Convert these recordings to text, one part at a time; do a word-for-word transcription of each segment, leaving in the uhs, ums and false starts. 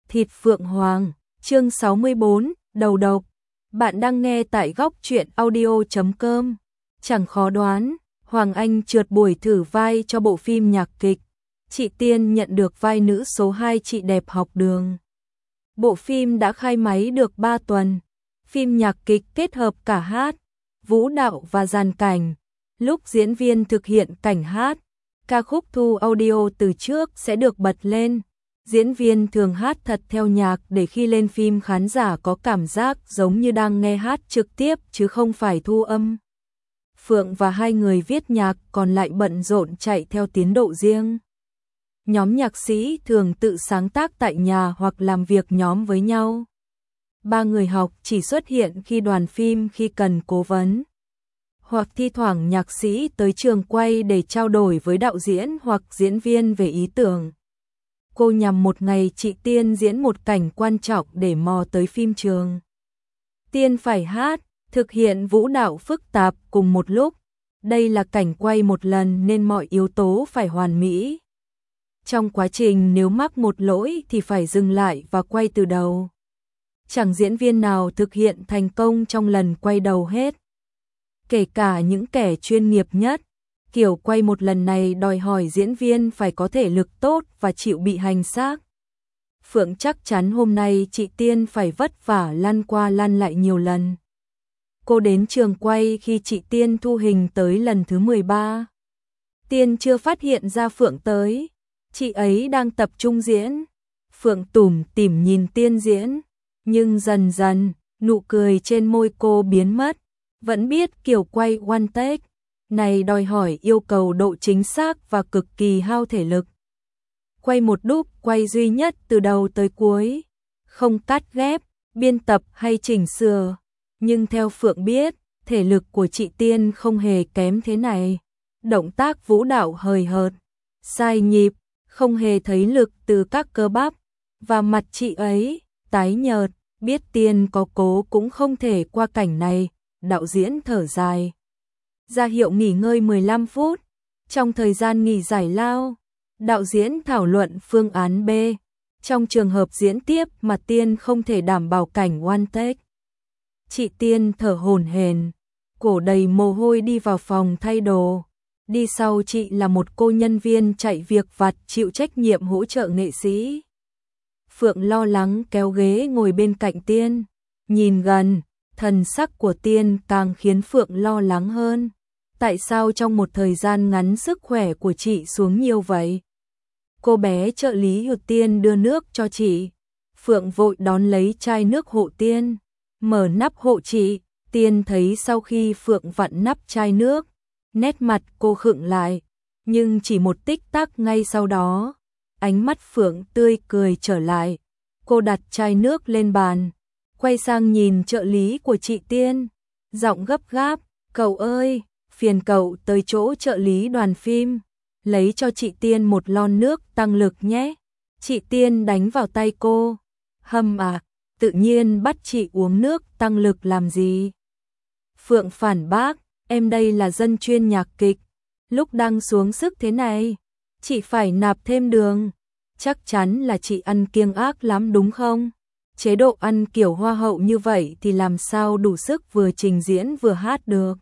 Thịt Phượng Hoàng, chương sáu mươi bốn, đầu độc. Bạn đang nghe tại góc truyện audio chấm com. Chẳng khó đoán, Hoàng Anh trượt buổi thử vai cho bộ phim nhạc kịch. Chị Tiên nhận được vai nữ số hai Chị Đẹp Học Đường. Bộ phim đã khai máy được ba tuần. Phim nhạc kịch kết hợp cả hát, vũ đạo và dàn cảnh. Lúc diễn viên thực hiện cảnh hát, ca khúc thu audio từ trước sẽ được bật lên. Diễn viên thường hát thật theo nhạc để khi lên phim khán giả có cảm giác giống như đang nghe hát trực tiếp chứ không phải thu âm. Phượng và hai người viết nhạc còn lại bận rộn chạy theo tiến độ riêng. Nhóm nhạc sĩ thường tự sáng tác tại nhà hoặc làm việc nhóm với nhau. Ba người học chỉ xuất hiện khi đoàn phim khi cần cố vấn. Hoặc thi thoảng nhạc sĩ tới trường quay để trao đổi với đạo diễn hoặc diễn viên về ý tưởng. Cô nhằm một ngày chị Tiên diễn một cảnh quan trọng để mò tới phim trường. Tiên phải hát, thực hiện vũ đạo phức tạp cùng một lúc. Đây là cảnh quay một lần nên mọi yếu tố phải hoàn mỹ. Trong quá trình nếu mắc một lỗi thì phải dừng lại và quay từ đầu. Chẳng diễn viên nào thực hiện thành công trong lần quay đầu hết. Kể cả những kẻ chuyên nghiệp nhất, kiểu quay một lần này đòi hỏi diễn viên phải có thể lực tốt và chịu bị hành xác. Phượng chắc chắn hôm nay chị Tiên phải vất vả lăn qua lăn lại nhiều lần. Cô đến trường quay khi chị Tiên thu hình tới lần thứ mười ba. Tiên chưa phát hiện ra Phượng tới, chị ấy đang tập trung diễn. Phượng tủm tỉm nhìn Tiên diễn, nhưng dần dần, nụ cười trên môi cô biến mất. Vẫn biết kiểu quay one take này đòi hỏi yêu cầu độ chính xác và cực kỳ hao thể lực. Quay một đúc quay duy nhất từ đầu tới cuối, không cắt ghép, biên tập hay chỉnh sửa. Nhưng theo Phượng biết, thể lực của chị Tiên không hề kém thế này. Động tác vũ đạo hời hợt, sai nhịp, không hề thấy lực từ các cơ bắp. Và mặt chị ấy, tái nhợt, biết Tiên có cố cũng không thể qua cảnh này. Đạo diễn thở dài, ra hiệu nghỉ ngơi mười lăm phút. Trong thời gian nghỉ giải lao, đạo diễn thảo luận phương án B. Trong trường hợp diễn tiếp mà Tiên không thể đảm bảo cảnh one take. Chị Tiên thở hổn hển, cổ đầy mồ hôi đi vào phòng thay đồ. Đi sau chị là một cô nhân viên chạy việc vặt chịu trách nhiệm hỗ trợ nghệ sĩ. Phượng lo lắng kéo ghế ngồi bên cạnh Tiên, nhìn gần. Thần sắc của Tiên càng khiến Phượng lo lắng hơn. Tại sao trong một thời gian ngắn sức khỏe của chị xuống nhiều vậy? Cô bé trợ lý của Tiên đưa nước cho chị. Phượng vội đón lấy chai nước hộ Tiên, mở nắp hộ chị. Tiên thấy sau khi Phượng vặn nắp chai nước, nét mặt cô khựng lại. Nhưng chỉ một tích tắc ngay sau đó, ánh mắt Phượng tươi cười trở lại. Cô đặt chai nước lên bàn, quay sang nhìn trợ lý của chị Tiên, giọng gấp gáp, cậu ơi, phiền cậu tới chỗ trợ lý đoàn phim, lấy cho chị Tiên một lon nước tăng lực nhé. Chị Tiên đánh vào tay cô, hâm à, tự nhiên bắt chị uống nước tăng lực làm gì? Phượng phản bác, em đây là dân chuyên nhạc kịch, lúc đang xuống sức thế này, chị phải nạp thêm đường, chắc chắn là chị ăn kiêng ác lắm đúng không? Chế độ ăn kiểu hoa hậu như vậy thì làm sao đủ sức vừa trình diễn vừa hát được.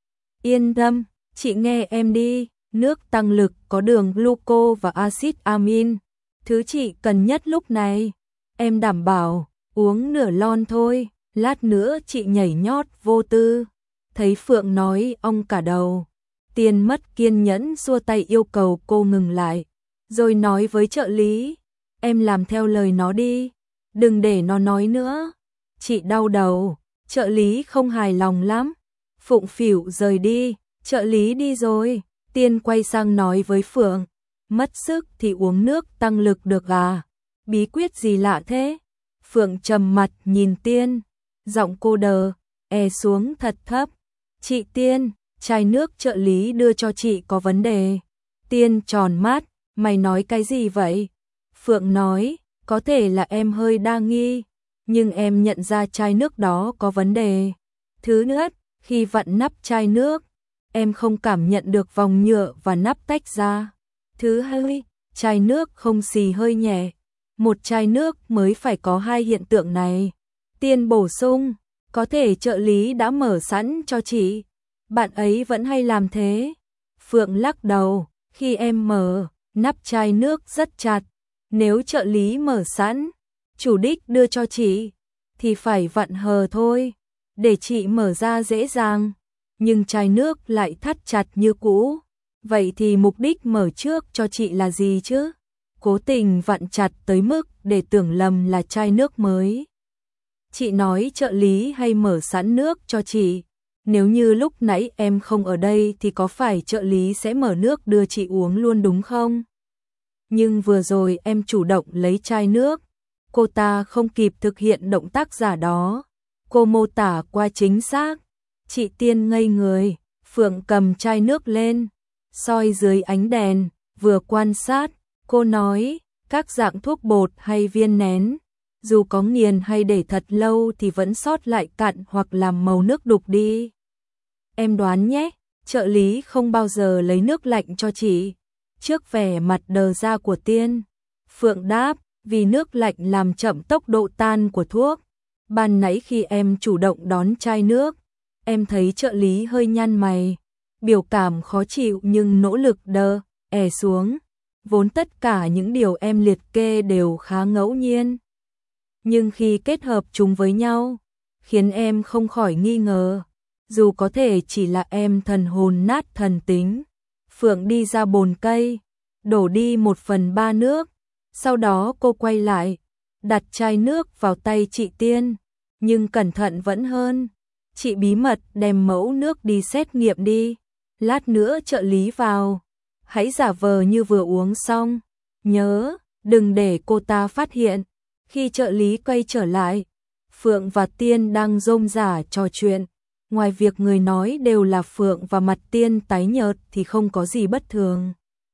Yên tâm, chị nghe em đi, nước tăng lực có đường gluco và axit amin, thứ chị cần nhất lúc này. Em đảm bảo, uống nửa lon thôi, lát nữa chị nhảy nhót vô tư. Thấy Phượng nói ong cả đầu, Tiên mất kiên nhẫn xua tay yêu cầu cô ngừng lại, rồi nói với trợ lý, em làm theo lời nó đi. Đừng để nó nói nữa. Chị đau đầu, trợ lý không hài lòng lắm. Phụng phịu rời đi, trợ lý đi rồi. Tiên quay sang nói với Phượng, mất sức thì uống nước tăng lực được à? Bí quyết gì lạ thế? Phượng trầm mặt nhìn Tiên, giọng cô đờ, e xuống thật thấp. Chị Tiên, chai nước trợ lý đưa cho chị có vấn đề. Tiên tròn mắt, mày nói cái gì vậy? Phượng nói, có thể là em hơi đa nghi, nhưng em nhận ra chai nước đó có vấn đề. Thứ nhất, khi vặn nắp chai nước, em không cảm nhận được vòng nhựa và nắp tách ra. Thứ hai, chai nước không xì hơi nhẹ, Một chai nước mới phải có hai hiện tượng này. Tiên bổ sung, có thể trợ lý đã mở sẵn cho chị. Bạn ấy vẫn hay làm thế. Phượng lắc đầu, khi em mở, nắp chai nước rất chặt. Nếu trợ lý mở sẵn, chủ đích đưa cho chị, thì phải vặn hờ thôi, để chị mở ra dễ dàng. Nhưng chai nước lại thắt chặt như cũ. Vậy thì mục đích mở trước cho chị là gì chứ? Cố tình vặn chặt tới mức để tưởng lầm là chai nước mới. Chị nói trợ lý hay mở sẵn nước cho chị. Nếu như lúc nãy em không ở đây thì có phải trợ lý sẽ mở nước đưa chị uống luôn đúng không? Nhưng vừa rồi em chủ động lấy chai nước. Cô ta không kịp thực hiện động tác giả đó. Cô mô tả qua chính xác. Chị Tiên ngây người. Phượng cầm chai nước lên, soi dưới ánh đèn, vừa quan sát. Cô nói, các dạng thuốc bột hay viên nén, dù có nghiền hay để thật lâu thì vẫn sót lại cặn hoặc làm màu nước đục đi. Em đoán nhé, trợ lý không bao giờ lấy nước lạnh cho chị. Trước vẻ mặt đờ ra của Tiên, Phượng đáp, vì nước lạnh làm chậm tốc độ tan của thuốc. Ban nãy khi em chủ động đón chai nước, em thấy trợ lý hơi nhăn mày, biểu cảm khó chịu nhưng nỗ lực đờ, ẻ xuống. Vốn tất cả những điều em liệt kê đều khá ngẫu nhiên. Nhưng khi kết hợp chúng với nhau, khiến em không khỏi nghi ngờ. Dù có thể chỉ là em thần hồn nát thần tính. Phượng đi ra bồn cây, đổ đi một phần ba nước. Sau đó cô quay lại, đặt chai nước vào tay chị Tiên. Nhưng cẩn thận vẫn hơn. Chị bí mật đem mẫu nước đi xét nghiệm đi. Lát nữa trợ lý vào, hãy giả vờ như vừa uống xong. Nhớ, đừng để cô ta phát hiện. Khi trợ lý quay trở lại, Phượng và Tiên đang rôm rả trò chuyện. Ngoài việc người nói đều là Phượng và mặt Tiên tái nhợt thì không có gì bất thường.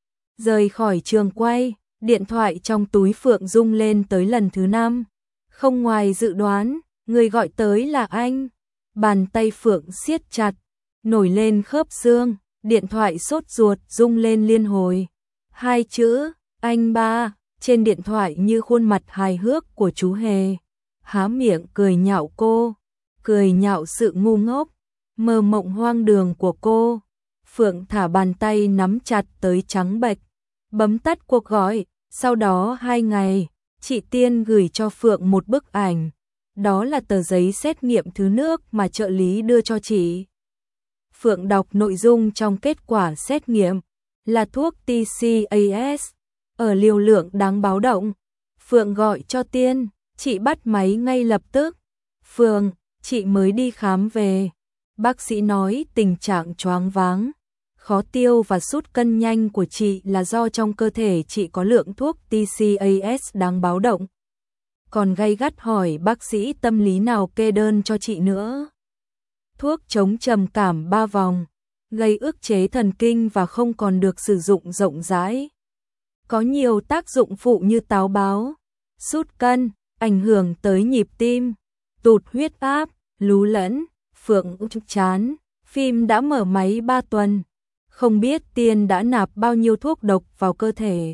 Rời khỏi trường quay, điện thoại trong túi Phượng rung lên tới lần thứ năm. Không ngoài dự đoán, người gọi tới là anh. Bàn tay Phượng siết chặt, nổi lên khớp xương, điện thoại sốt ruột rung lên liên hồi. Hai chữ, anh ba, trên điện thoại như khuôn mặt hài hước của chú Hề. Há miệng cười nhạo cô, cười nhạo sự ngu ngốc, mơ mộng hoang đường của cô. Phượng thả bàn tay nắm chặt tới trắng bệch, bấm tắt cuộc gọi. Sau đó hai ngày, chị Tiên gửi cho Phượng một bức ảnh. Đó là tờ giấy xét nghiệm thứ nước mà trợ lý đưa cho chị. Phượng đọc nội dung trong kết quả xét nghiệm, là thuốc tê xê a ét, ở liều lượng đáng báo động. Phượng gọi cho Tiên, chị bắt máy ngay lập tức. Phượng, chị mới đi khám về. Bác sĩ nói tình trạng choáng váng, khó tiêu và sút cân nhanh của chị là do trong cơ thể chị có lượng thuốc tê xê a ét đáng báo động. Còn gay gắt hỏi bác sĩ tâm lý nào kê đơn cho chị nữa. Thuốc chống trầm cảm ba vòng, gây ức chế thần kinh và không còn được sử dụng rộng rãi. Có nhiều tác dụng phụ như táo bão, sút cân, ảnh hưởng tới nhịp tim, tụt huyết áp, lú lẫn. Phượng chán, phim đã mở máy ba tuần, không biết Tiên đã nạp bao nhiêu thuốc độc vào cơ thể.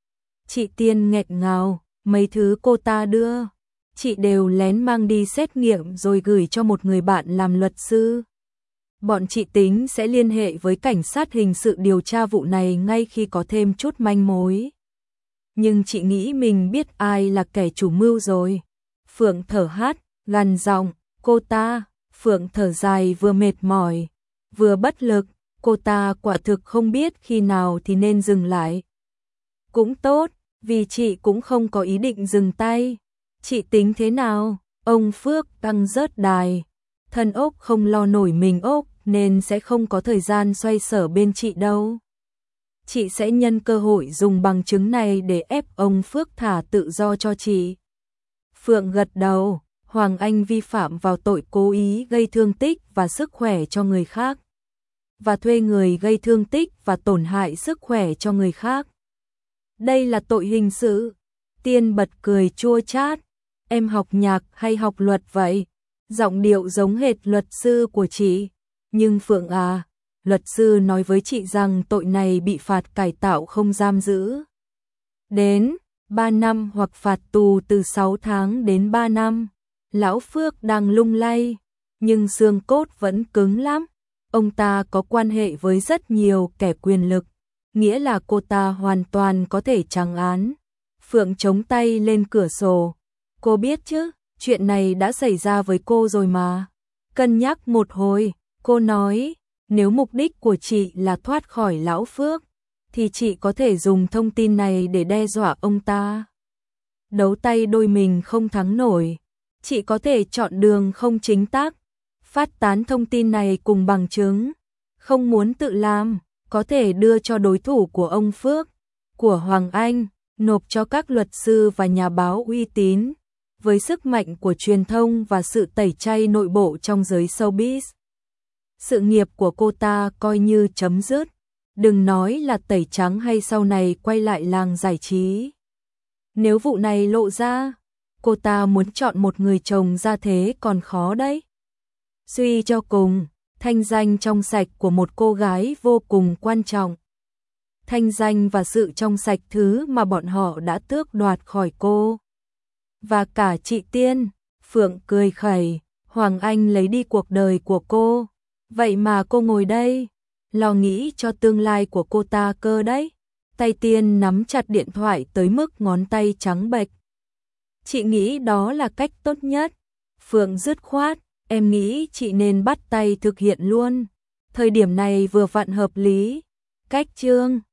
Chị Tiên nghẹn ngào, mấy thứ cô ta đưa, chị đều lén mang đi xét nghiệm rồi gửi cho một người bạn làm luật sư. Bọn chị tính sẽ liên hệ với cảnh sát hình sự điều tra vụ này ngay khi có thêm chút manh mối. Nhưng chị nghĩ mình biết ai là kẻ chủ mưu rồi. Phượng thở hắt, gằn giọng, cô ta. Phượng thở dài vừa mệt mỏi, vừa bất lực, cô ta quả thực không biết khi nào thì nên dừng lại. Cũng tốt, vì chị cũng không có ý định dừng tay. Chị tính thế nào? Ông Phước căng rớt đài, thân ốc không lo nổi mình ốc nên sẽ không có thời gian xoay sở bên chị đâu. Chị sẽ nhân cơ hội dùng bằng chứng này để ép ông Phước thả tự do cho chị. Phượng gật đầu. Hoàng Anh vi phạm vào tội cố ý gây thương tích và sức khỏe cho người khác, và thuê người gây thương tích và tổn hại sức khỏe cho người khác. Đây là tội hình sự. Tiên bật cười chua chát. Em học nhạc hay học luật vậy? Giọng điệu giống hệt luật sư của chị. Nhưng Phượng à, luật sư nói với chị rằng tội này bị phạt cải tạo không giam giữ. Đến, ba năm hoặc phạt tù từ sáu tháng đến ba năm. Lão Phước đang lung lay, nhưng xương cốt vẫn cứng lắm. Ông ta có quan hệ với rất nhiều kẻ quyền lực, nghĩa là cô ta hoàn toàn có thể trắng án. Phượng chống tay lên cửa sổ. Cô biết chứ, chuyện này đã xảy ra với cô rồi mà. Cân nhắc một hồi, cô nói, nếu mục đích của chị là thoát khỏi Lão Phước, thì chị có thể dùng thông tin này để đe dọa ông ta. Đấu tay đôi mình không thắng nổi, chị có thể chọn đường không chính tác, phát tán thông tin này cùng bằng chứng. Không muốn tự làm, có thể đưa cho đối thủ của ông Phước, của Hoàng Anh, nộp cho các luật sư và nhà báo uy tín. Với sức mạnh của truyền thông và sự tẩy chay nội bộ trong giới showbiz, sự nghiệp của cô ta coi như chấm dứt. Đừng nói là tẩy trắng hay sau này quay lại làng giải trí. Nếu vụ này lộ ra, cô ta muốn chọn một người chồng ra thế còn khó đấy. Suy cho cùng, thanh danh trong sạch của một cô gái vô cùng quan trọng. Thanh danh và sự trong sạch thứ mà bọn họ đã tước đoạt khỏi cô. Và cả chị Tiên. Phượng cười khẩy, Hoàng Anh lấy đi cuộc đời của cô. Vậy mà cô ngồi đây, lo nghĩ cho tương lai của cô ta cơ đấy. Tay Tiên nắm chặt điện thoại tới mức ngón tay trắng bệch. Chị nghĩ đó là cách tốt nhất. Phượng dứt khoát, em nghĩ chị nên bắt tay thực hiện luôn. Thời điểm này vừa vặn hợp lý. Cách chương